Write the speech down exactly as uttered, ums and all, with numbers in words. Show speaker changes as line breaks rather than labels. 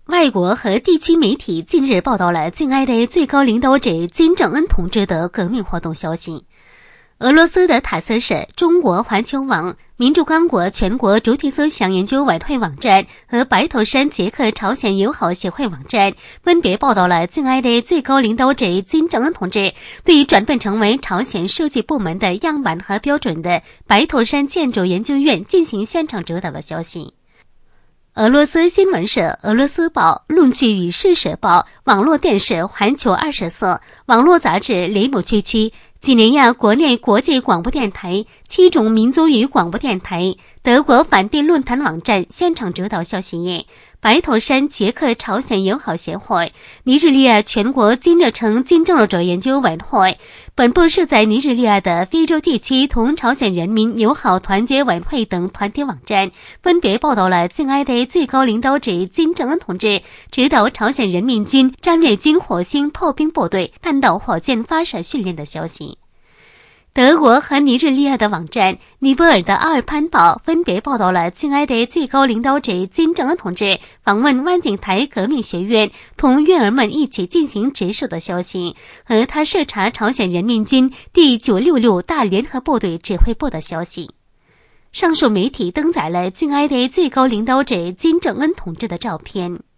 外国和地区媒体近日报道了敬爱的最高领导者金正恩同志的革命活动消息。俄罗斯的塔斯社、中国环球网、民主刚果全国主体思想研究委员会网站和白头山捷克朝鲜友好协会网站分别报道了敬爱的最高领导者金正恩同志对转变成为朝鲜设计部门的样板和标准的白头山建筑研究院进行现场指导的消息。俄罗斯新闻社、俄罗斯报、论据与事实报、网络电视环球二十四、网络杂志雷姆区区、几内亚国内国际广播电台、七种民族语广播电台、德国反帝论坛网站现场指导消息页，白头山捷克朝鲜友好协会、尼日利亚全国金日成金正日者研究委员会，本部是在尼日利亚的非洲地区同朝鲜人民友好团结委员会等团体网站分别报道了敬爱的最高领导者金正恩同志指导朝鲜人民军战略军火星炮兵部队弹道火箭发射训练的消息。德国和尼日利亚的网站尼泊尔的阿尔潘报分别报道了敬爱的最高领导者金正恩同志访问万景台革命学院，同院儿们一起进行植树的消息，和他视察朝鲜人民军第九六六大联合部队指挥部的消息。上述媒体登载了敬爱的最高领导者金正恩同志的照片。